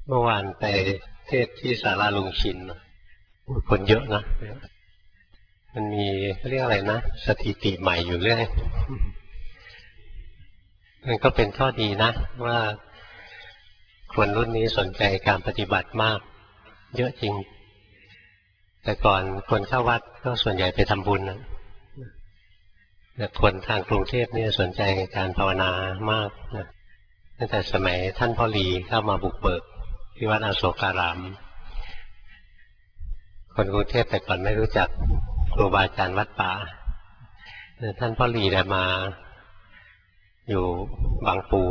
เมื่อวานไปเทศที่ศาลาลุงชินคนเยอะนะมันมีเรียกอะไรนะสถิติใหม่อยู่เรื่อยมันก็เป็นข้อดีนะว่าคนรุ่นนี้สนใจการปฏิบัติมากเยอะจริงแต่ก่อนคนเข้าวัดก็ส่วนใหญ่ไปทำบุญนะแต่คนทางกรุงเทพนี่สนใจการภาวนามากนะตั้งแต่สมัยท่านพ่อหลีเข้ามาบุกเบิกที่วัดอโศการามคนกรุงเทพแต่ก่อนไม่รู้จักครูบาอาจารย์วัดป่าท่านพ่อหลีเนี่ยมาอยู่บางปู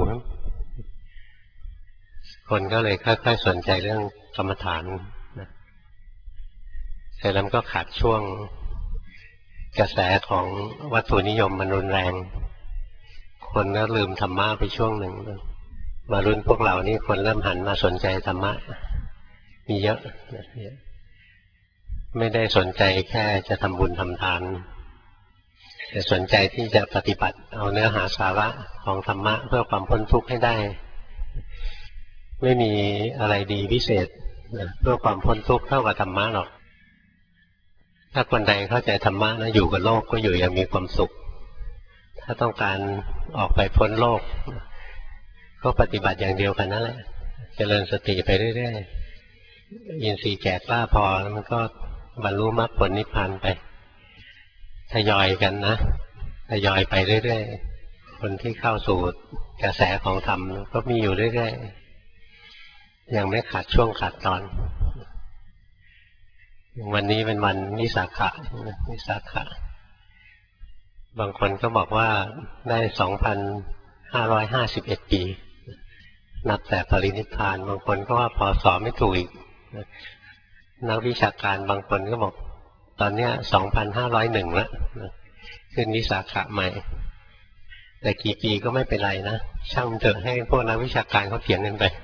คนก็เลยค่อยๆสนใจเรื่องกรรมฐานนะเสร็จแล้วก็ขาดช่วงกระแสของวัตถุนิยมมันรุนแรงคนก็ลืมธรรมะไปช่วงหนึ่งมารุ่นพวกเรานี่คนเริ่มหันมาสนใจธรรมะมีเยอะไม่ได้สนใจแค่จะทำบุญทำทานแต่สนใจที่จะปฏิบัติเอาเนื้อหาสาระของธรรมะเพื่อความพ้นทุกข์ให้ได้ไม่มีอะไรดีพิเศษเพื่อความพ้นทุกข์เท่ากับธรรมะหรอกถ้าคนใดเข้าใจธรรมะนะอยู่กับโลกก็อยู่อย่างมีความสุขถ้าต้องการออกไปพ้นโลกก็ปฏิบัติอย่างเดียวกันนั่นแหละเจริญสติไปเรื่อยๆอินทรีย์แก่กล้าพอมันก็บรรลุมรรคผลนิพพานไปทยอยกันนะทยอยไปเรื่อยๆคนที่เข้าสู่กระแสของธรรมก็มีอยู่เรื่อยๆยังไม่ขาดช่วงขาดตอนวันนี้เป็นวันวิสาขะบางคนก็บอกว่าได้2,551 ปีนับแต่ปรินิพพานบางคนก็ว่าพศไม่ถูกอีกนักวิชาการบางคนก็บอกตอนนี้2,501แล้วขึ้นวิสาขะใหม่แต่กี่ปีก็ไม่เป็นไรนะช่างเถอะให้พวกนักวิชาการเขาเถียงกันไป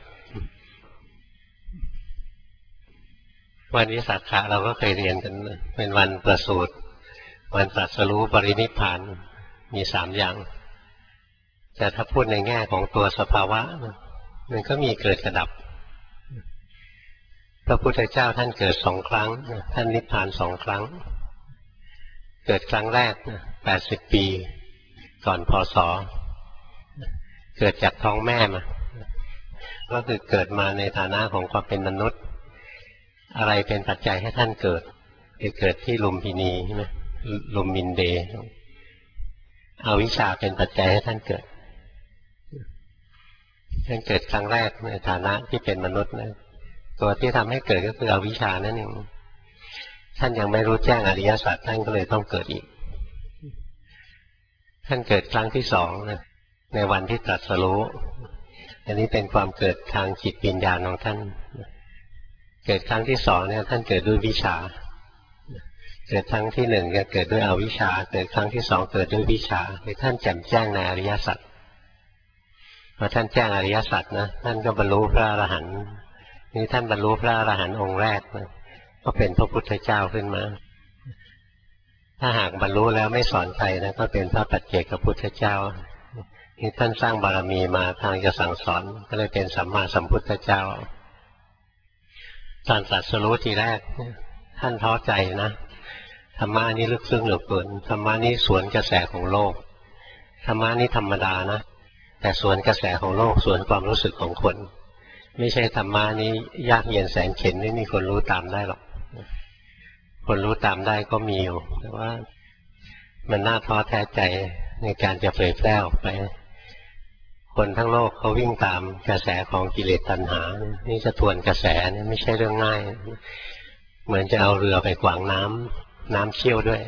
วันวิสาขะเราก็เคยเรียนกันเป็นวันประสูติวันตรัสรู้ปรินิพพานมี3อย่างแต่ถ้าพูดในแง่ของตัวสภาวะมันก็มีเกิดกระดับพระพุทธเจ้าท่านเกิด2 ครั้งท่านนิพพาน2 ครั้งเกิดครั้งแรก80 ปีก่อนพศเกิดจากท้องแม่มาก็คือเกิดมาในฐานะของความเป็นมนุษย์อะไรเป็นปัจจัยให้ท่านเกิดเกิดที่ลุมพินีใช่ไหมลุมมินเดอวิชชาเป็นปัจจัยให้ท่านเกิดท่านเกิดครั้งแรกในฐานะที่เป็นมนุษย์นะตัวที่ทำให้เกิดก็คืออวิชชานั่นเองท่านยังไม่รู้แจ้งอริยสัจท่านก็เลยต้องเกิดอีกท่านเกิดครั้งที่2นะในวันที่ตรัสรู้อันนี้เป็นความเกิดทางจิตวิญญาณของท่านเกิดครั้งที่2เนี่ยท่านเกิดด้วยวิชชาเกิดครั้งที่1ก็เกิดด้วยอวิชชาเกิดครั้งที่2เกิดด้วยวิชชาคือท่านแจ่มแจ้งในอริยสัจพอท่านแจ้งอริยสัจนะท่านก็บรรลุพระอรหันต์นี่ท่านบรรลุพระอรหันต์องค์แรกนะก็เป็นพระพุทธเจ้าขึ้นมาถ้าหากบรรลุแล้วไม่สอนใครนะก็เป็นพระปัจเจกพุทธเจ้านี่ท่านสร้างบารมีมาทางจะสั่งสอนก็เลยเป็นสัมมาสัมพุทธเจ้าตอนตรัสรู้ทีแรกท่านท้อใจนะธรรมะนี้ลึกซึ้งเหลือเกินธรรมะนี้สวนกระแสของโลกธรรมะนี้ธรรมดานะแต่สวนกระแสของโลกสวนความรู้สึกของคนไม่ใช่ธรรมะนี้ยากเย็นแสนเข็ญไม่มีคนรู้ตามได้หรอกคนรู้ตามได้ก็มีอยู่แต่ว่ามันน่าท้อแท้ใจในการจะเผยแพร่ออกไปคนทั้งโลกเขาวิ่งตามกระแสของกิเลสตัณหานี่จะทวนกระแสนี่ไม่ใช่เรื่องง่ายเหมือนจะเอาเรือไปขวางน้ำเชี่ยวด้วย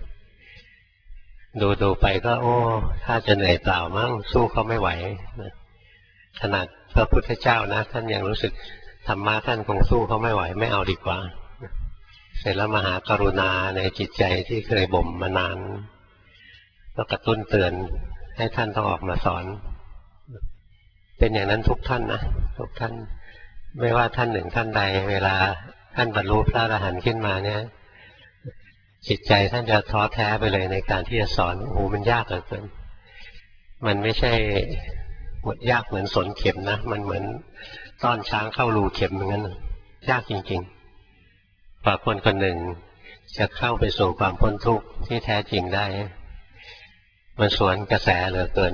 ดูไปก็โอ้ถ้าจะเหนื่อยเปล่ามั้งสู้เขาไม่ไหวขนาดพระพุทธเจ้านะท่านยังรู้สึกธรรมะท่านคงสู้เขาไม่ไหวไม่เอาดีกว่าเสร็จแล้วมหากรุณาในจิตใจที่เคยบ่มมานานก็กระตุ้นเตือนให้ท่านต้องออกมาสอนเป็นอย่างนั้นทุกท่านนะทุกท่านไม่ว่าท่านหนึ่งท่านใดเวลาท่านบรรลุพระอรหันต์ขึ้นมาเนี่ยจิตใจท่านจะท้อแท้ไปเลยในการที่จะสอนโอ้มันยากเหลือเกินมันไม่ใช่ยากเหมือนสนเข็มนะมันเหมือนต้อนช้างเข้ารูเข็มเหมือนกันยากจริงๆกว่าคนคนหนึ่งจะเข้าไปสู่ความพ้นทุกข์ที่แท้จริงได้มันสวนกระแสเหลือเกิน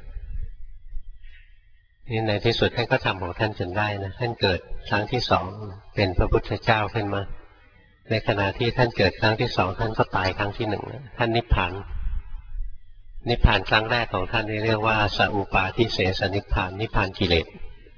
นี่ในที่สุดท่านก็ทำของท่านจนได้นะท่านเกิดครั้งที่สองเป็นพระพุทธเจ้าขึ้นมาในขณะที่ท่านเกิดครั้งที่สองท่านก็ตายครั้งที่หนึ่งท่านนิพพานครั้งแรกของท่านนี่เรียกว่าสัพปาทิเสสนิพพานนิพพานกิเลส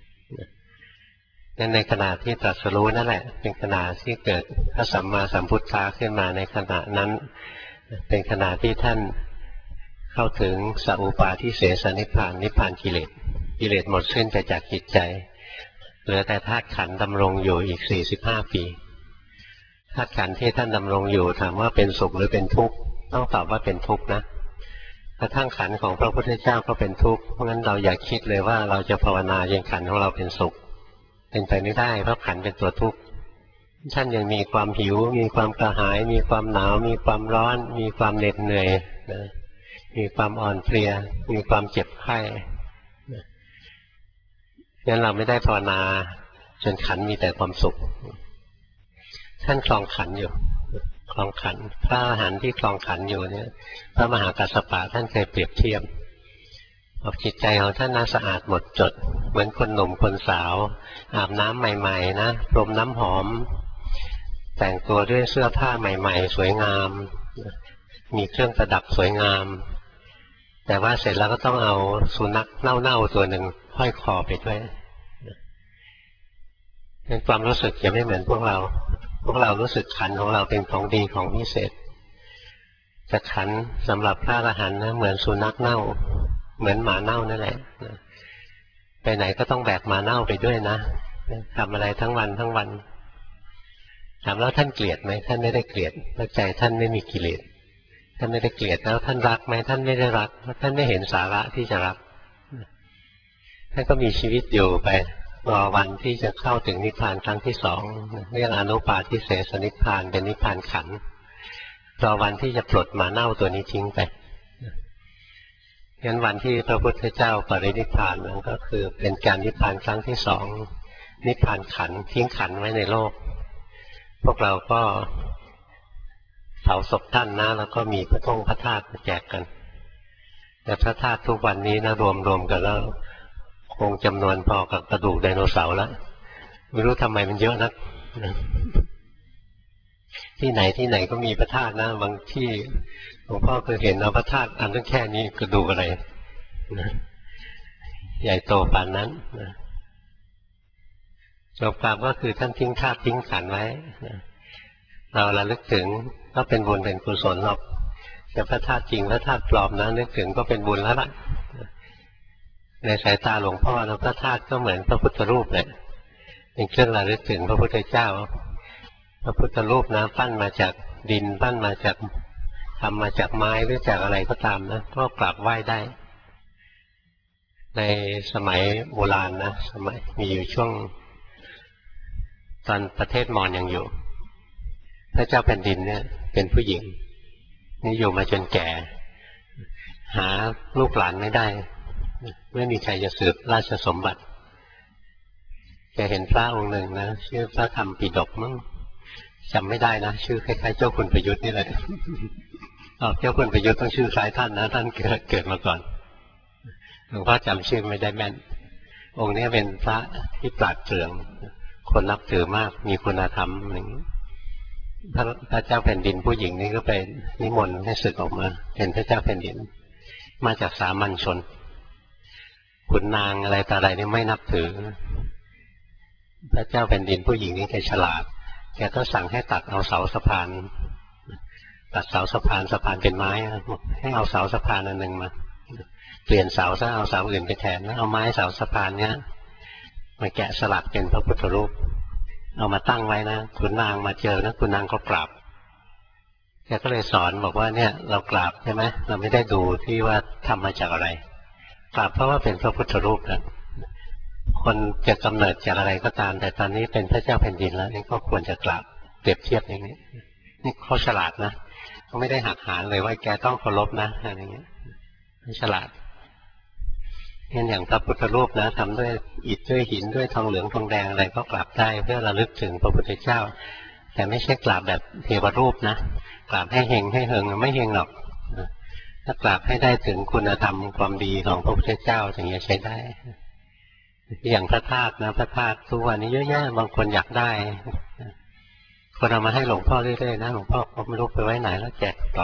นั่นในขณะที่ตรัสรู้นั่นแหละเป็นขณะที่เกิดพระสัมมาสัมพุทธะขึ้นมาในขณะนั้นเป็นขณะที่ท่านเข้าถึงสัพปาทิเสสนิพพานนิพพานกิเลสหมดสิ้นไปจากจิตใจเหลือแต่ธาตุขันธ์ดำรงอยู่อีก45 ปีธาตุขันธ์ที่ท่านดำรงอยู่ถามว่าเป็นสุขหรือเป็นทุกข์ต้องตอบว่าเป็นทุกข์นะกระทั่งขันธ์ของพระพุทธเจ้าก็เป็นทุกข์เพราะงั้นเราอย่าคิดเลยว่าเราจะภาวนาจนขันธ์ของเราเป็นสุขเป็นไปไม่ได้เพราะขันธ์เป็นตัวทุกข์ท่านยังมีความหิวมีความกระหายมีความหนาวมีความร้อนมีความเหน็ดเหนื่อยนะมีความอ่อนเพลียมีความเจ็บไข้งั้นเราไม่ได้ภาวนาจนขันธ์มีแต่ความสุขท่านคลองขันธ์อยู่คลองขันธ์พระอรหันต์ที่คลองขันธ์อยู่เนี่ยพระมหากัสสปะท่านเคยเปรียบเทียบบอกจิตใจของท่านน่าสะอาดหมดจดเหมือนคนหนุ่มคนสาวอาบน้ำใหม่ๆนะพรมน้ำหอมแต่งตัวด้วยเสื้อผ้าใหม่ๆสวยงามมีเครื่องประดับสวยงามแต่ว่าเสร็จแล้วก็ต้องเอาสุนัขเน่าๆตัวหนึ่งห้อยคอไปด้วยเป็นความรู้สึกจะไม่เหมือนพวกเรารู้สึกขันของเราเป็นของดีของพิเศษแต่ขันสำหรับพระอรหันต์นะเหมือนสุนัขเน่าเหมือนหมาเน่านั่นแหละไปไหนก็ต้องแบกหมาเน่าไปด้วยนะทำอะไรทั้งวันถามแล้วท่านเกลียดไหมท่านไม่ได้เกลียดเพราะใจท่านไม่มีกิเลสท่านไม่ได้เกลียดแล้วท่านรักไหมท่านไม่ได้รักเพราะท่านไม่เห็นสาระที่จะรักท่านก็มีชีวิตอยู่ไปรอวันที่จะเข้าถึงนิพพานครั้งที่สองเรียกอนุปาทิเสสนิพพานเป็นนิพพานขันธ์รอวันที่จะปลดหมาเน่าตัวนี้ทิ้งไปงั้นวันที่พระพุทธเจ้าปรินิพพานนั้นก็คือเป็นการนิพพานครั้งที่สองนิพพานขันธ์ทิ้งขันธ์ไว้ในโลกพวกเราก็เผาศพท่านนะแล้วก็มีพระธาตุมาแจกกันแต่พระธาตุทุกวันนี้นะรวมกันแล้วคงจำนวนพอกับกระดูกไดโนเสาร์แล้วไม่รู้ทำไมมันเยอะนักที่ไหนก็มีพระธาตุนะบางที่หลวงพ่อเคยเห็นเอาพระธาตุอันตั้งแค่นี้กระดูกอะไรนะใหญ่โตปานนั้นนะรวมความก็คือท่านทิ้งธาตุทิ้งขันธ์ไว้นะเราระลึกถึงก็เป็นบุญเป็นกุศลหรอกแต่พระธาตุจริงพระธาตุปลอมนะนึกถึงก็เป็นบุญแล้วล่ะในสายตาหลวงพ่อพระธาตุก็เหมือนพระพุทธรูปเลยเป็นเครื่องระลึกถึงพระพุทธเจ้าพระพุทธรูปนะปั้นมาจากดินปั้นมาจากทำมาจากไม้หรือจากอะไรก็ตามนะก็กราบไหว้ได้ในสมัยโบราณนะสมัยมีอยู่ช่วงตอนประเทศมอญยังอยู่พระเจ้าแผ่นดินเนี่ยเป็นผู้หญิงนี่อยู่มาจนแก่หาลูกหลานไม่ได้ไม่มีใครจะสืบราชสมบัติแกเห็นพระองค์หนึ่งนะชื่อพระธรรมปิฎกมั้งจำไม่ได้นะชื่อคล้ายๆเจ้าคุณประยุทธ์นี่แหละเจ้าคุณประยุทธ์ต้องชื่อคล้ายท่านนะท่านเกิดมาก่อนหลวงพ่อจำชื่อไม่ได้แม่นองค์นี้เป็นพระที่ปราดเปรื่องคนนับถือมากมีคุณธรรมหนึ่งพระเจ้าแผ่นดินผู้หญิงนี่ก็ไปนิมนต์ให้สึกออกมาเป็นพระเจ้าแผ่นดินมาจากสามัญชนขุนนางอะไรต่ออะไรนี่ไม่นับถือพระเจ้าแผ่นดินผู้หญิงนี่แกฉลาดแกก็สั่งให้ตัดเอาเสาสะพานตัดเสาสะพานเป็นไม้ให้เอาเสาสะพานอันหนึ่งมาเปลี่ยนเสาซะเอาเสาอื่นไปแทนแล้วเอาไม้เสาสะพานเนี้ยมาแกะสลักเป็นพระพุทธรูปเอามาตั้งไว้นะขุนนางมาเจอนะขุนนางก็กราบแกก็เลยสอนบอกว่าเนี่ยเรากราบใช่ไหมเราไม่ได้ดูที่ว่าทำมาจากอะไรกราบเพราะว่าเป็นพระพุทธรูปนะคนจะกำเนิดจากอะไรก็ตามแต่ตอนนี้เป็นพระเจ้าแผ่นดินแล้วนี่ก็ควรจะกราบเปรียบเทียบอย่างนี้นี่เขาฉลาดนะเขาไม่ได้หักหานเลยว่าแกต้องเคารพนะอะไรอย่างเงี้ยฉลาดงั้นอย่างพระพุทธรูปนะทำด้วยอิฐด้วยหินด้วยทองเหลืองทองแดงอะไรก็กราบได้เพื่อระลึกถึงพระพุทธเจ้าแต่ไม่ใช่กราบแบบเทวรูปนะกราบให้เฮงให้เฮงไม่เฮงหรอกถ้ากราบให้ได้ถึงคุณธรรมความดีของพระพุทธเจ้าอย่างนี้ใช้ได้อย่างพระธาตุนะพระธาตุทุกวันนี้เยอะแยะบางคนอยากได้คนเอามาให้หลวงพ่อเรื่อยๆนะหลวงพ่อไม่รู้ไปไว้ไหนแล้วแจกต่อ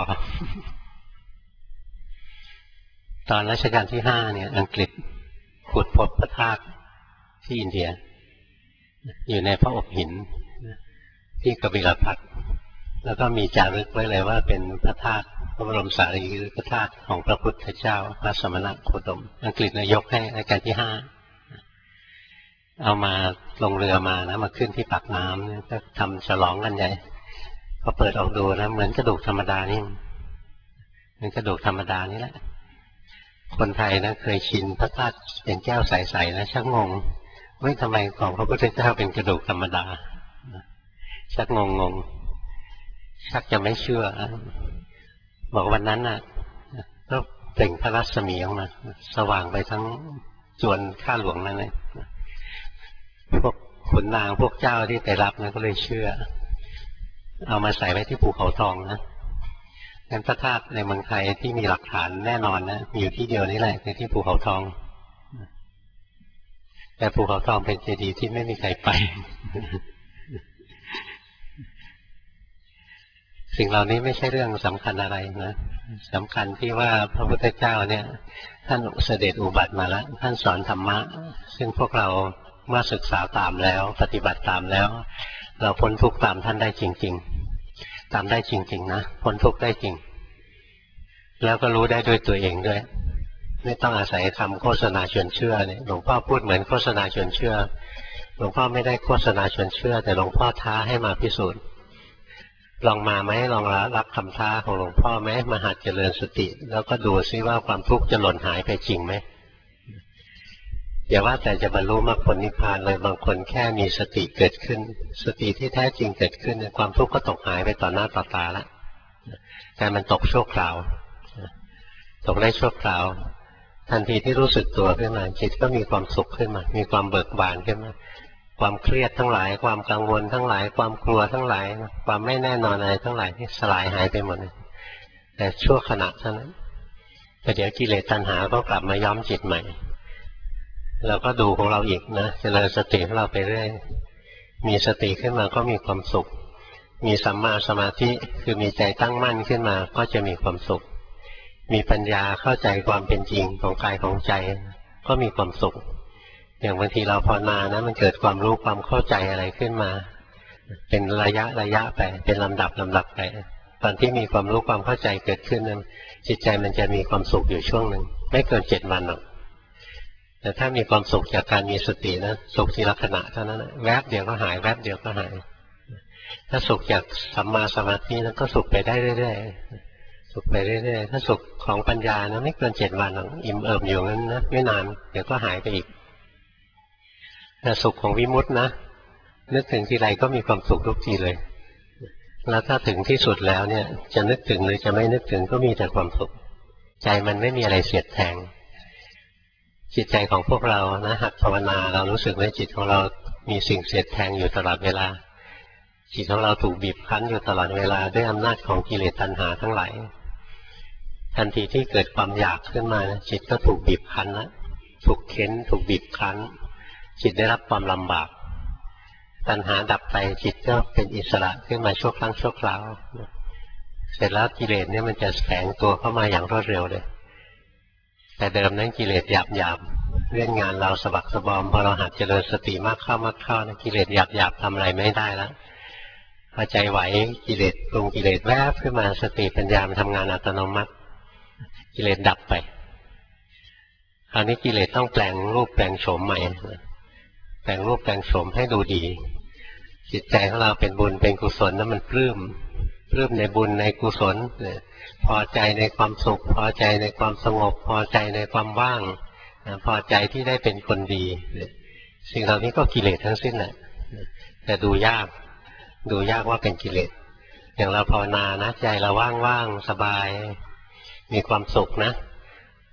ตอนรัชกาลที่5เนี่ยอังกฤษขุดพบพระธาตุที่อินเดียอยู่ในพระอบหินที่กบิลพัสดุแล้วก็มีจารึกไว้เลยว่าเป็นพระธาตุพระบรมสารีริกธาตุของพระพุทธเจ้าพระสมณโคดมอังกฤษนายกให้รัชกาลที่5เอามาลงเรือมานะมาขึ้นที่ปากน้ำก็ทำฉลองกันใหญ่พอเปิดออกดูนะเหมือนกระดูกธรรมดานี่เหมือนกระดูกธรรมดานี่แหละคนไทยนะเคยชินพระธาตุเป็นแก้วใสๆนะชักงงว่าทำไมของพระพุทธเจ้าเป็นกระดูกธรรมดาชักงงชักจะไม่เชื่อบอกวันนั้นน่ะก็เปล่งพระรัศมีออกมาสว่างไปทั้งจวนข้าหลวงนั่นเลยพวกขุนนางพวกเจ้าที่ไปรับนะก็เลยเชื่อเอามาใส่ไว้ที่ภูเขาทองนะงั้นพระธาตุในเมืองไทยที่มีหลักฐานแน่นอนนะมีอยู่ที่เดียวนี่แหละในที่ภูเขาทองแต่ภูเขาทองเป็นเจดีย์ที่ไม่มีใครไปสิ่งเหล่านี้ไม่ใช่เรื่องสำคัญอะไรนะสำคัญที่ว่าพระพุทธเจ้าเนี่ยท่านเสด็จอุบัติมาแล้วท่านสอนธรรมะซึ่งพวกเราเมื่อศึกษาตามแล้วปฏิบัติตามแล้วเราพ้นทุกข์ตามท่านได้จริงๆตามได้จริงๆนะพ้นทุกข์ได้จริงแล้วก็รู้ได้ด้วยตัวเองด้วยไม่ต้องอาศัยคำโฆษณาชวนเชื่อเนี่ยหลวงพ่อพูดเหมือนโฆษณาชวนเชื่อหลวงพ่อไม่ได้โฆษณาชวนเชื่อแต่หลวงพ่อท้าให้มาพิสูจน์ลองมาไหมลองรับคำท้าของหลวงพ่อไหมมาหัดเจริญสติแล้วก็ดูซิว่าความทุกข์จะหล่นหายไปจริงไหมอย่าว่าแต่จะบรรลุมรรคผลนิพพานเลยบางคนแค่มีสติเกิดขึ้นสติที่แท้จริงเกิดขึ้นความทุกข์ก็ตกหายไปต่อหน้าต่อตาแล้วแต่มันตกชั่วคราวตกได้ชั่วคราวทันทีที่รู้สึกตัวขึ้นมาจิตก็มีความสุขขึ้นมามีความเบิกบานขึ้นมาความเครียดทั้งหลายความกังวลทั้งหลายความกลัวทั้งหลายความไม่แน่นอนอะไรทั้งหลายที่สลายหายไปหมดแต่ชั่วขณะเท่านั้นแต่เดี๋ยวกิเลสตัณหาก็กลับมาย้อมจิตใหม่เราก็ดูของเราอีกนะเจริญสติของเราไปเรื่อยมีสติขึ้นมาก็มีความสุขมีสัมมาสมาธิคือมีใจตั้งมั่นขึ้นมาก็จะมีความสุขมีปัญญาเข้าใจความเป็นจริงของกายของใจก็มีความสุขอย่างบางทีเราภาวนานะมันเกิดความรู้ความเข้าใจอะไรขึ้นมาเป็นระยะไปเป็นลำดับไปตอนที่มีความรู้ความเข้าใจเกิดขึ้นนั้นจิตใจมันจะมีความสุขอยู่ช่วงหนึ่งไม่เกิน7 วันหรอกแต่ถ้ามีความสุขจากการมีสตินะสุขทีละขณะเท่านั้นแวบเดียวก็หายแวบเดียวก็หายถ้าสุขจากสัมมาสมาธินั้นก็สุขไปได้เรื่อยๆสุขไปเรื่อยๆถ้าสุขของปัญญานะไม่เกิน7 วันหรอกอิ่มเอิบอยู่งั้นนะไม่นานเดี๋ยวก็หายไปอีกแต่สุขของวิมุตตินะนึกถึงทีไรก็มีความสุขทุกทีเลยแล้วถ้าถึงที่สุดแล้วเนี่ยจะนึกถึงหรือจะไม่นึกถึงก็มีแต่ความสุขใจมันไม่มีอะไรเสียดแทงจิตใจของพวกเรานะหัดภาวนาเรารู้สึกว่าจิตของเรามีสิ่งเสียดแทงอยู่ตลอดเวลาจิตของเราถูกบีบคั้นอยู่ตลอดเวลาด้วยอำนาจของกิเลสตัณหาทั้งหลายทันทีที่เกิดความอยากขึ้นมาจิตก็ถูกบีบคั้นแล้วถูกเค้นถูกบีบคั้นจิตได้รับความลำบากตัณหาดับไปจิตก็เป็นอิสระขึ้นมาชั่วครั้งชั่วคราวเสร็จแล้วกิเลสเนี่ยมันจะแฝงตัวเข้ามาอย่างรวดเร็วเลยแต่เดิมนั้นกิเลสหยาบเล่นงานเราสะบักสะบอมพอเราหัดเจริญสติมากเข้านะกิเลสหยาบทำอะไรไม่ได้แล้วพอใจไหวกิเลสปรุงกิเลสแวบขึ้นมาสติปัญญามันทำงานอัตโนมัติกิเลสดับไปคราวนี้กิเลสต้องแปลงรูปแปลงโฉมใหม่แปลงรูปแปลงโฉมให้ดูดีจิตใจของเราเป็นบุญเป็นกุศลแล้วมันปลื้มในบุญในกุศลพอใจในความสุขพอใจในความสงบพอใจในความว่างพอใจที่ได้เป็นคนดีสิ่งเหล่านี้ก็กิเลสทั้งสิ้นแหละแต่ดูยากว่าเป็นกิเลสอย่างเราภาวนานะใจเราว่างๆสบายมีความสุขนะ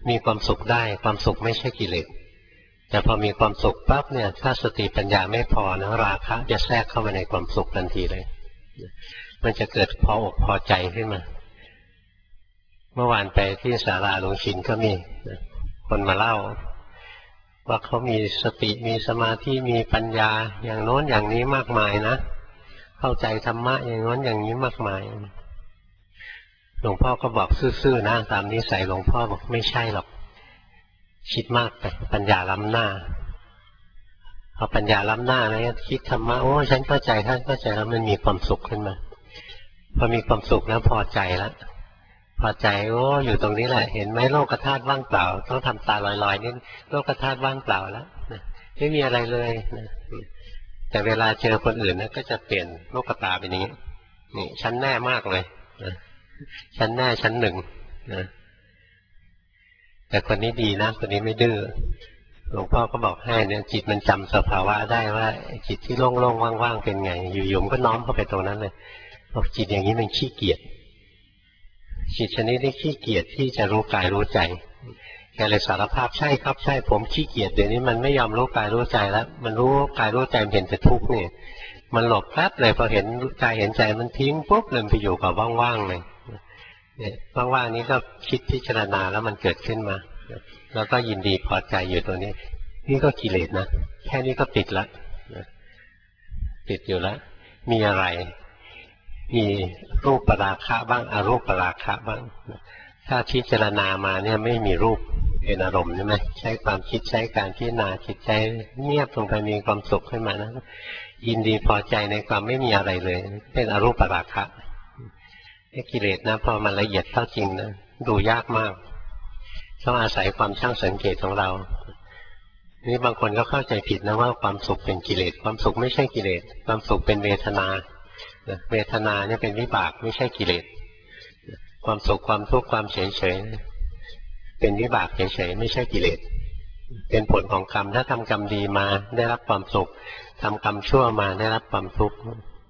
มีความสุขได้ความสุขไม่ใช่กิเลสแต่พอมีความสุขปั๊บเนี่ยถ้าสติปัญญาไม่พอนะราคะจะแทรกเข้ามาในความสุขทันทีเลยมันจะเกิดพออกพอใจขึ้นมาเมื่อวานไปที่ศาลาหลวงชินก็มีคนมาเล่าว่าเขามีสติมีสมาธิมีปัญญาอย่างโน้นอย่างนี้มากมายนะเข้าใจธรรมะอย่างโน้นอย่างนี้มากมายหลวงพ่อก็บอกซื่อๆนะตามนิสัยหลวงพ่อบอกไม่ใช่หรอกคิดมากไปปัญญาล้ำหน้าพอปัญญาล้ำหน้าแล้วคิดธรรมะโอ้ฉันเข้าใจท่านเข้าใจแล้วมันมีความสุขขึ้นมาพอมีความสุขแล้วพอใจแล้วพอใจโอ้อยู่ตรงนี้แหละเห็นไหมโลกธาตุว่างเปล่าต้องทำตาลอยๆนี่โลกธาตุว่างเปล่าแล้วไม่มีอะไรเลยนะแต่เวลาเจอคนอื่นนะก็จะเปลี่ยนโลกตาเป็นอย่างนี้นี่ฉันแน่มากเลยนะฉันแน่ฉันหนึ่งนะแต่คนนี้ดีนะคนนี้ไม่ดื้อหลวงพ่อก็บอกให้เนี่ยจิตมันจำสภาวะได้ว่าจิตที่โล่งๆว่างๆเป็นไงอยู่ๆก็น้อมเข้าไปตรงนั้นเลยบอกจิตอย่างนี้มันขี้เกียจจิตชนิดนี้ขี้เกียจที่จะรู้กายรู้ใจแกเลยสารภาพใช่ครับใช่ผมขี้เกียจเดี๋ยวนี้มันไม่ยอมรู้กายรู้ใจแล้วมันรู้กายรู้ใจมันเห็นแต่ทุกข์นี่มันหลบแป๊บเลยพอเห็นกายเห็นใจมันทิ้งปุ๊บเลยไปอยู่กับว่างๆเลยเนี่ยว่างๆนี้ก็คิดพิจารณาแล้วมันเกิดขึ้นมาแล้วก็ยินดีพอใจอยู่ตัวนี้นี่ก็กิเลสนะแค่นี้ก็ติดละติดอยู่แล้วมีอะไรมีรูปราคะบ้างอรูปราคะบ้างถ้าพิจารณามาเนี่ยไม่มีรูปเป็นอารมณ์ใช่ไหมใช้ความคิดใช้การพิจารณาจิตใจเงียบลงไปมีความสุขขึ้นมานะยินดีพอใจในความไม่มีอะไรเลยเป็นอรูปราคะกิเลสนะพอมันละเอียดเข้าจริงนะดูยากมากต้องอาศัยความช่างสังเกตของเรานี่บางคนก็เข้าใจผิดนะว่าความสุขเป็นกิเลสความสุขไม่ใช่กิเลสความสุขเป็นเวทนาเวทนาเนี่ยเป็นวิบากไม่ใช่กิเลสความสุขความทุกข์ความเฉยเฉยเป็นวิบากเฉยเฉยไม่ใช่กิเลสเป็นผลของกรรมถ้าทำกรรมดีมาได้รับความสุขทำกรรมชั่วมาได้รับความทุกข์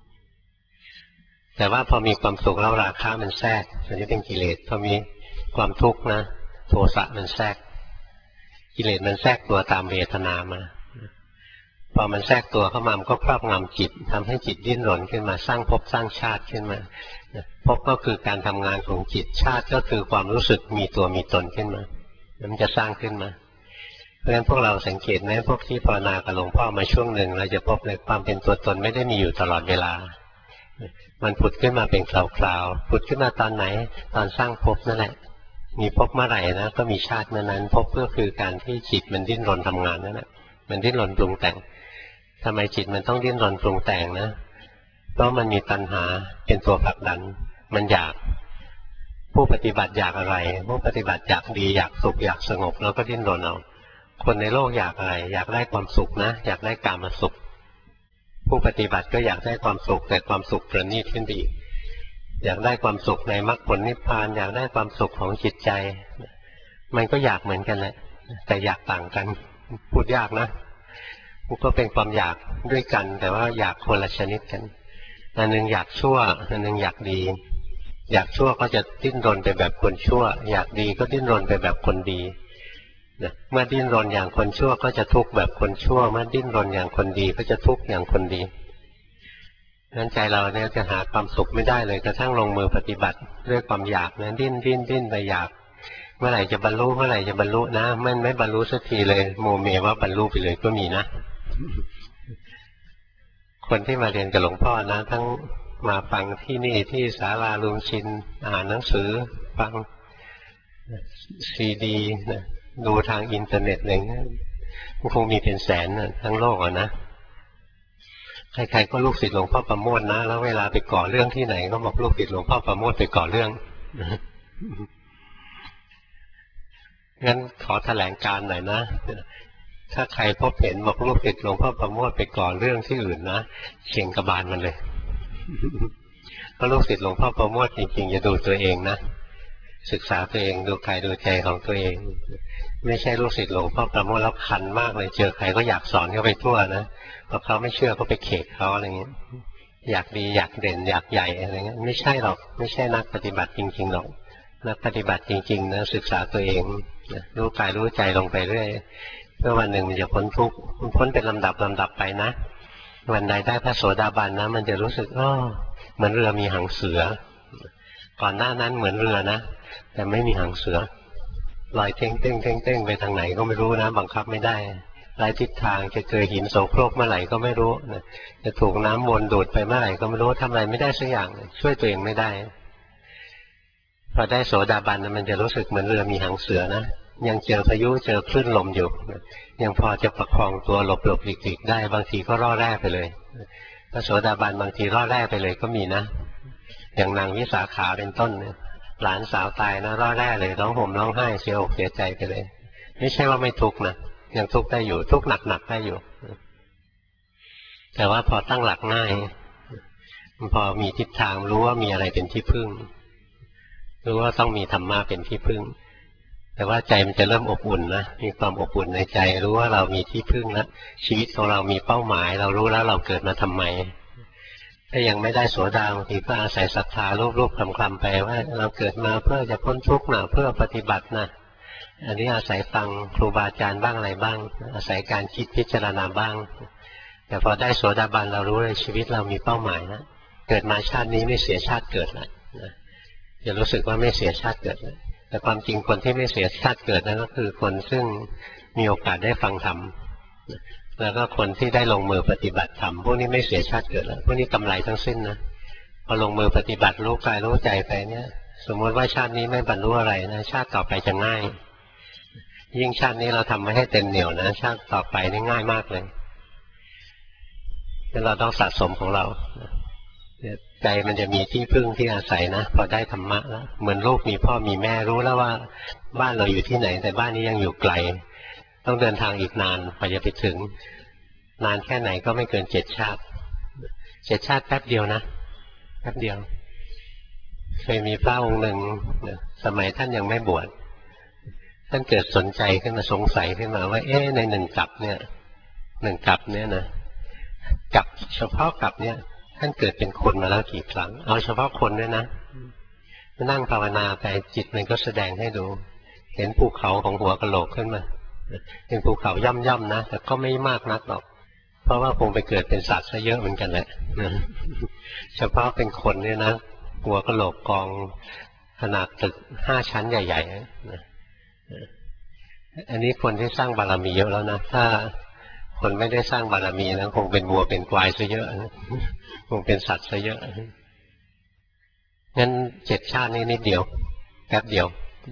แต่ว่าพอมีความสุขแล้วราคะมันแทรกอันนี้เป็นกิเลสพอมีความทุกข์นะโทสะมันแทรกกิเลสมันแทรกตัวตามเวทนามาพอมันแทรกตัวเข้ามามันก็ครอบงำจิตทำให้จิตดิ้นรนขึ้นมาสร้างภพสร้างชาติขึ้นมาภพก็คือการทำงานของจิตชาติก็คือความรู้สึกมีตัวมีตนขึ้นมามันจะสร้างขึ้นมาเพราะฉะนั้นพวกเราสังเกตไหมพวกที่ภาวนากับหลวงพ่อมาช่วงหนึ่งเราจะพบเลยความเป็นตัวตนไม่ได้มีอยู่ตลอดเวลามันผุดขึ้นมาเป็นคราวๆผุดขึ้นมาตอนไหนตอนสร้างภพนั่นแหละมีภพเมื่อไหร่นะก็มีชาติเมื่อนั้นภพก็คือการที่จิตมันดิ้นรนทำงานนั่นแหละมันดิ้นรนปรุงแต่งทำไมจิตมันต้องดิ้นรนปรุงแต่งนะเพราะมันมีตัณหาเป็นตัวผลักดันมันอยากผู้ปฏิบัติอยากอะไรผู้ปฏิบัติอยากดีอยากสุขอยากสงบแล้วก็ดิ้นรนเอาคนในโลกอยากอะไรอยากได้ความสุขนะอยากได้กามสุขผู้ปฏิบัติก็อยากได้ความสุขแต่ความสุขประณีตขึ้นไปอีกอยากได้ความสุขในมรรคผลนิพพานอยากได้ความสุขของจิตใจมันก็อยากเหมือนกันแหละแต่อยากต่างกันพูดยากนะก็เป็นความอยากด้วยกันแต่ว่าอยากคนละชนิดกันอันนึงอยากชั่วอันนึงอยากดีอยากชั่วก็จะดิ้นรนไปแบบคนชั่วอยากดีก็ดิ้นรนไปแบบคนดีเมื่อดิ้นรนอย่างคนชั่วก็จะทุกข์แบบคนชั่วเมื่อดิ้นรนอย่างคนดีก็จะทุกข์อย่างคนดีนั้นใจเราเนี่ยจะหาความสุขไม่ได้เลยกระทั่งลงมือปฏิบัติด้วยความอยากนั้นดิ้นไปอยากเมื่อไหร่จะบรรลุเมื่อไหร่จะบรรลุนะมันไม่บรรลุสักทีเลยโมเมว่าบรรลุไปเลยก็มีนะคนที่มาเรียนกับหลวงพ่อนะทั้งมาฟังที่นี่ที่ศาลาลุงชินอ่านหนังสือฟังซีดีนะดูทางอินเทอร์เน็ตอะไรเงี้ยคงมีเป็นแสนนะทั้งโลกอ่ะนะใครๆก็ลูกศิษย์หลวงพ่อประโมทนะแล้วเวลาไปก่อเรื่องที่ไหนก็บอกลูกศิษย์หลวงพ่อประโมทไปก่อเรื่องงั้นขอแถลงการหน่อยนะถ้าใครพบเห็นบอกลูกศิษย์หลวงพ่อประโมทไปก่อเรื่องที่อื่นนะเชียงกระบาลมันเลยเพราะลูกศิษย์หลวงพ่อประโมทจริงๆจะดูตัวเองนะศึกษาตัวเองดูกายดูใจของตัวเองไม่ใช่ลูกศิษย์หลวงพ่อประโมทแล้วคันมากเลยเจอใครก็อยากสอนเขาไปทั่วนะพอเขาไม่เชื่อก็ไปเขกเขาอะไรเงี้ยอยากดีอยากเด่นอยากใหญ่อะไรเงี้ยไม่ใช่หรอกไม่ใช่นักปฏิบัติจริงๆหรอกนักปฏิบัติจริงๆนะศึกษาตัวเองรู้กายรู้ใจลงไปเรื่อยเพื่อวันหนึ่งมันจะพ้นทุกข์มันพ้นเป็นลำดับไปนะวันใดได้พระโสดาบันนะมันจะรู้สึกเหมือนเรือมีหางเสือก่อนหน้านั้นเหมือนเรือนะแต่ไม่มีหางเสือลอยเต้งเต้งเต้งเต้งไปทางไหนก็ไม่รู้นะบังคับไม่ได้หลายทิศทางจะเจอหินโสโครกเมื่อไหร่ก็ไม่รู้จะถูกน้ำวนดูดไปเมื่อไหร่ก็ไม่รู้ทำอะไรไม่ได้สักอย่างช่วยตัวเองไม่ได้พอได้โสดาบันมันจะรู้สึกเหมือนเรือมีหางเสือนะยังเจอพายุเจอคลื่นลมอยู่ยังพอจะประคองตัวหลบหลีกได้บางทีก็ร่อแร่ไปเลยพระโสดาบันบางทีร่อแร่ไปเลยก็มีนะอย่างนางวิสาขาเป็นต้นหลานสาวตายนะร่อแร่เลยร้องห่มร้องไห้เสียอกเสียใจไปเลยไม่ใช่ว่าไม่ทุกข์นะยังทุกข์ได้อยู่ทุกข์หนักได้อยู่แต่ว่าพอตั้งหลักง่ายพอมีทิศทางรู้ว่ามีอะไรเป็นที่พึ่งรู้ว่าต้องมีธรรมะเป็นที่พึ่งแต่ว่าใจมันจะเริ่มอบอุ่นนะมีความอบอุ่นในใจรู้ว่าเรามีที่พึ่งแล้วชีวิตของเรามีเป้าหมายเรารู้แล้วเราเกิดมาทำไมถ้ายังไม่ได้โสดาบางทีก็อาศัยศรัทธารูปๆคำๆไปว่าเราเกิดมาเพื่อจะพ้นทุกข์นะเพื่อปฏิบัตินะอันนี้อาศัยฟังครูบาอาจารย์บ้างอะไรบ้างอาศัยการคิดพิจารณาบ้างแต่พอได้โสดาบันเรารู้เลยชีวิตเรามีเป้าหมายนะเกิดมาชาตินี้ไม่เสียชาติเกิดนะจะรู้สึกว่าไม่เสียชาติเกิดนะแต่ความจริงคนที่ไม่เสียชาติเกิดนั่นก็คือคนซึ่งมีโอกาสได้ฟังธรรมแล้วก็คนที่ได้ลงมือปฏิบัติธรรมพวกนี้ไม่เสียชาติเกิดแล้วพวกนี้กำไรทั้งสิ้นนะพอลงมือปฏิบัติรู้กายรู้ใจไปเนี่ยสมมติว่าชาตินี้ไม่บรรลุอะไรนะชาติต่อไปจะง่ายยิ่งชาตินี้เราทำไม่ให้เต็มเหนี่ยวนะชาติต่อไปนี่ง่ายมากเลยงั้นเราต้องสะสมของเราใจมันจะมีที่พึ่งที่อาศัยนะพอได้ธรรมะแล้วเหมือนลูกมีพ่อมีแม่รู้แล้วว่าบ้านเราอยู่ที่ไหนแต่บ้านนี้ยังอยู่ไกลต้องเดินทางอีกนานกว่าจะไปถึงนานแค่ไหนก็ไม่เกิน7 ชาติ7 ชาติแป๊บเดียวนะแป๊บเดียวเคยมีพระองค์หนึ่งสมัยท่านยังไม่บวชท่านเกิดสนใจขึ้นมาสงสัยขึ้นมาว่าใน1 กลับเนี่ย1 กลับเนี่ยนะกลับเฉพาะกลับเนี่ยท่านเกิดเป็นคนมาแล้วกี่ครั้งเอาเฉพาะคนด้วยนะนั่งภาวนาไปจิตมันก็แสดงให้ดูเห็นภูเขาของหัวกะโหลกขึ้นมาเป็นภูเขาย่ำๆนะแต่ก็ไม่มากนักหรอกเพราะว่าคงไปเกิดเป็นสัตว์ซะเยอะเหมือนกันแหละเฉพาะเป็นคนเนี่ยนะหัวกะโหลกกองขนาดตึก5 ชั้นใหญ่ๆอันนี้คนที่สร้างบารมีเยอะแล้วนะถ้าคนไม่ได้สร้างบารมีนะคงเป็นวัวเป็นควายซะเยอะคงเป็นสัตว์ซะเยอะงั้น7 ชาตินี้นิดเดียวแป๊บเดียว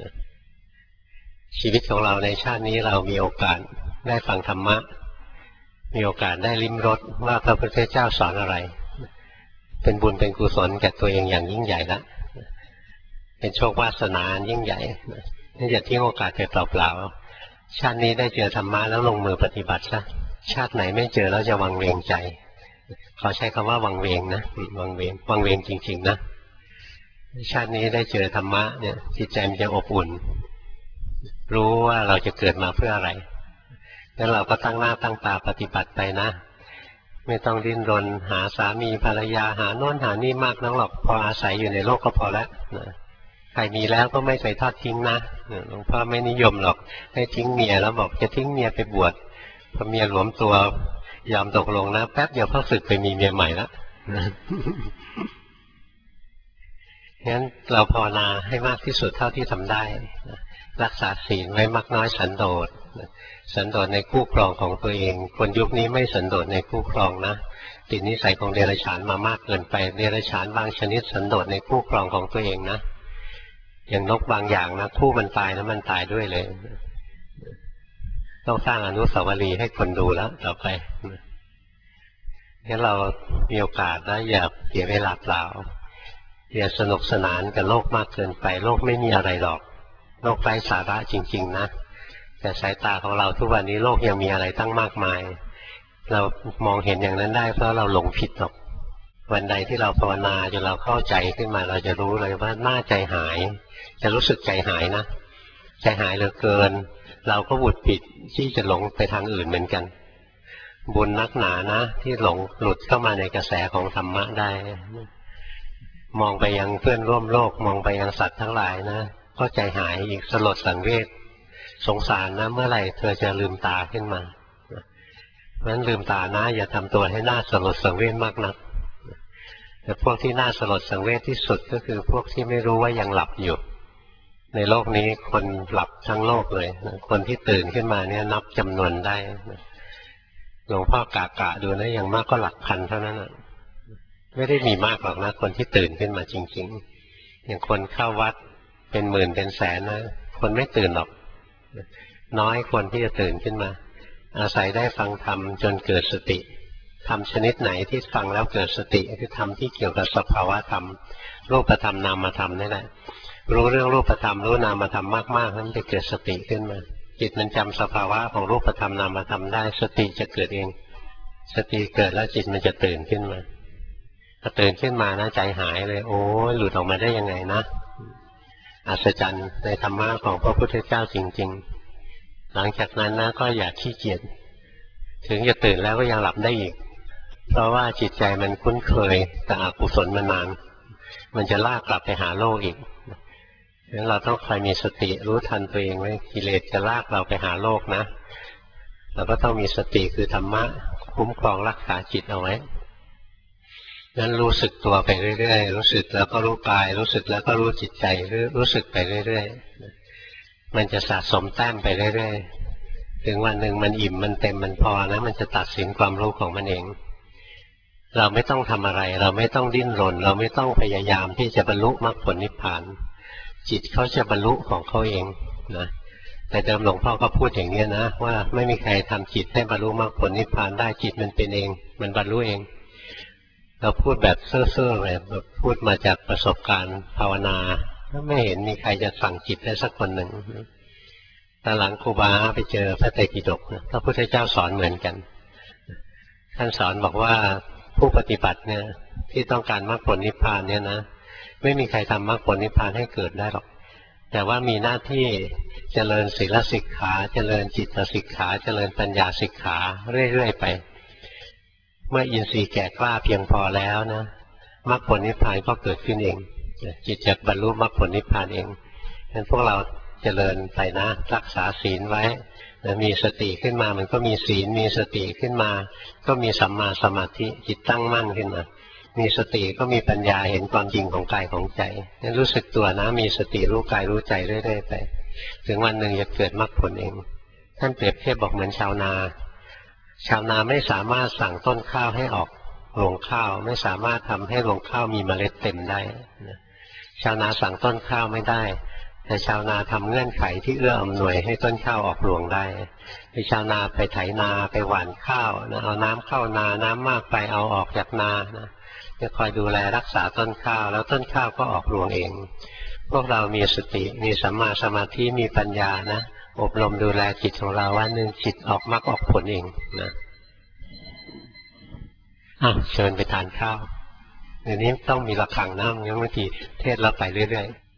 ชีวิตของเราในชาตินี้เรามีโอกาสได้ฟังธรรมะมีโอกาสได้ลิ้มรสว่าพระพุทธเจ้าสอนอะไรเป็นบุญเป็นกุศลแก่ตัวเองอย่างยิ่งใหญ่ละเป็นโชควาสนายิ่งใหญ่นี่อย่าทิ้งโอกาสไปเปล่าๆชาตินี้ได้เจอธรรมะแล้วลงมือปฏิบัติซะชาติไหนไม่เจอแล้วจะวังเวงใจขอใช้คำว่าวังเวงนะวังเวงจริงๆนะชาตินี้ได้เจอธรรมะเนี่ยจิตใจมันจะอบอุ่นรู้ว่าเราจะเกิดมาเพื่ออะไรแล้วเราก็ตั้งหน้าตั้งตาปฏิบัติไปนะไม่ต้องดิ้นรนหาสามีภรรยาหาโน่นหานี่มากนักหรอกพออาศัยอยู่ในโลกก็พอแล้วใครมีแล้วก็ไม่เคยทอดทิ้งนะหลวงพ่อไม่นิยมหรอกให้ทิ้งเมียแล้วบอกจะทิ้งเมียไปบวชพอเมียหลวมตัวยอมตกลงนะแป๊บเดียวเขาสึกไปมีเมียใหม่แล้วงั้นเราภาวนาให้มากที่สุดเท่าที่ทำได้รักษาศีลไว้มากน้อยสันโดษสันโดษในคู่ครองของตัวเองคนยุคนี้ไม่สันโดษในคู่ครองนะติดนิสัยของเดรัจฉานมามากเกินไปเดรัจฉานบางชนิดสันโดษในคู่ครองของตัวเองนะอย่างนกบางอย่างนะคู่มันตายแล้วมันตายด้วยเลยต้องสร้างอนุสาวรีย์ให้คนดูแล้วต่อไปงั้นเรามีโอกาสนะอย่าเสียเวลาเปล่าอย่าสนุกสนานกับโลกมากเกินไปโลกไม่มีอะไรหรอกโลกไร้สาระจริงๆนะแต่สายตาของเราทุกวันนี้โลกยังมีอะไรตั้งมากมายเรามองเห็นอย่างนั้นได้เพราะเราหลงผิดหรอกวันใดที่เราภาวนาจนเราเข้าใจขึ้นมาเราจะรู้เลยว่าหน้าใจหายจะรู้สึกใจหายนะใจหายเหลือเกินเราก็บุดผิดที่จะหลงไปทางอื่นเหมือนกันบุญนักหนานะที่หลงหลุดเข้ามาในกระแสของธรรมะได้มองไปยังเพื่อนร่วมโลกมองไปยังสัตว์ทั้งหลายนะก็ใจหายอีกสลดสังเวชสงสารนะเมื่อไหร่เธอจะลืมตาขึ้นมาเพราะฉะนั้นลืมตานะอย่าทำตัวให้น่าสลดสังเวชมากนักแต่พวกที่น่าสลดสังเวชที่สุดก็คือพวกที่ไม่รู้ว่ายังหลับอยู่ในโลกนี้คนหลับทั้งโลกเลยคนที่ตื่นขึ้นมาเนี่ยนับจำนวนได้หลวงพ่อกะดูนะอย่างมากก็หลักพันเท่านั้นไม่ได้มีมากหรอกนะคนที่ตื่นขึ้นมาจริงๆอย่างคนเข้าวัดเป็นหมื่นเป็นแสนนะคนไม่ตื่นหรอกน้อยคนที่จะตื่นขึ้นมาอาศัยได้ฟังธรรมจนเกิดสติธรรมชนิดไหนที่ฟังแล้วเกิดสติคือธรรมที่เกี่ยวกับสภาวะธรรมรูปธรรมนามธรรมนี่แหละรู้เรื่องรูปธรรมรู้นามธรรมมากๆนั้นจะเกิดสติขึ้นมาจิตมันจำสภาวะของรูปธรรมนามธรรมได้สติจะเกิดเองสติเกิดแล้วจิตมันจะตื่นขึ้นมาพอตื่นขึ้นมานะใจหายเลยโอ้หลุดออกมาได้ยังไงนะอัศจรรย์ในธรรมะของพระพุทธเจ้าจริงๆหลังจากนั้นนะก็อย่าขี้เกียจถึงจะตื่นแล้วก็ยังหลับได้อีกเพราะว่าจิตใจมันคุ้นเคยกับอกุศลมานานมันจะลากกลับไปหาโลกอีกฉะนั้นเราต้องคอยมีสติรู้ทันตัวเองไว้กิเลสจะลากเราไปหาโลกนะเราก็ต้องมีสติคือธรรมะคุ้มครองรักษาจิตเอาไว้นั้นรู้สึกตัวไปเรื่อยๆรู้สึกแล้วก็รู้กายรู้สึกแล้วก็รู้จิตใจรู้สึกไปเรื่อยๆมันจะสะสมแต้มไปเรื่อยๆถึงวันหนึ่งมันอิ่มมันเต็มมันพอนะมันจะตัดสินความรู้ของมันเองเราไม่ต้องทำอะไรเราไม่ต้องดิ้นรนเราไม่ต้องพยายามที่จะบรรลุมรรคผลนิพพานจิตเขาจะบรรลุของเขาเองนะแต่เดิมหลวงพ่อก็พูดอย่างนี้นะว่าไม่มีใครทำจิตให้บรรลุมรรคผลนิพพานได้จิตมันเป็นเองมันบรรลุเองเราพูดแบบเซ่อๆแบบพูดมาจากประสบการณ์ภาวนาไม่เห็นมีใครจะสั่งจิตได้สักคนหนึ่งตอนหลังครูบาไปเจอพระไตรปิฎกพระพุทธเจ้าสอนเหมือนกันท่านสอนบอกว่าผู้ปฏิบัติเนี่ยที่ต้องการมรรคผลนิพพานเนี่ยนะไม่มีใครทำมรรคผลนิพพานให้เกิดได้หรอกแต่ว่ามีหน้าที่เจริญศีลสิกขาเจริญจิตสิกขาเจริญปัญญาสิกขาเรื่อยๆไปเมื่ออินทรีย์แก่กล้าเพียงพอแล้วนะมรรคผลนิพพานก็เกิดขึ้นเองจิตจะบรรลุมรรคผลนิพพานเองฉะนั้นพวกเราเจริญไปนะรักษาศีลไว้มีสติขึ้นมามันก็มีศีลมีสติขึ้นมาก็มีสัมมาสมาธิจิตตั้งมั่นขึ้นมามีสติก็มีปัญญาเห็นความจริงของกายของใจนั้นรู้สึกตัวนะมีสติรู้กายรู้ใจเรื่อยๆไปถึงวันหนึ่งจะเกิดมรรคผลเองท่านเปรียบเทียบบอกเหมือนชาวนาไม่สามารถสั่งต้นข้าวให้ออกรวงข้าวไม่สามารถทำให้รวงข้าวมีเมล็ดเต็มได้ชาวนาสั่งต้นข้าวไม่ได้แต่ชาวนาทำเงื่อนไขที่เอื้ออำนวยให้ต้นข้าวออกรวงได้ที่ชาวนาไปไถนาไปหว่านข้าวนะเอาน้ำเข้านาน้ำมากไปเอาออกจากนานะจะคอยดูแลรักษาต้นข้าวแล้วต้นข้าวก็ออกรวงเองพวกเรามีสติมีสัมมาสมาธิมีปัญญานะอบรมดูแลจิตของเราวันหนึ่งจิตออกมรรคออกผลเองนะเชิญไปทานข้าวเดี๋ยวนี้ต้องมีระฆังนะงั้นบางทีเทศเราไปเรื่อยๆ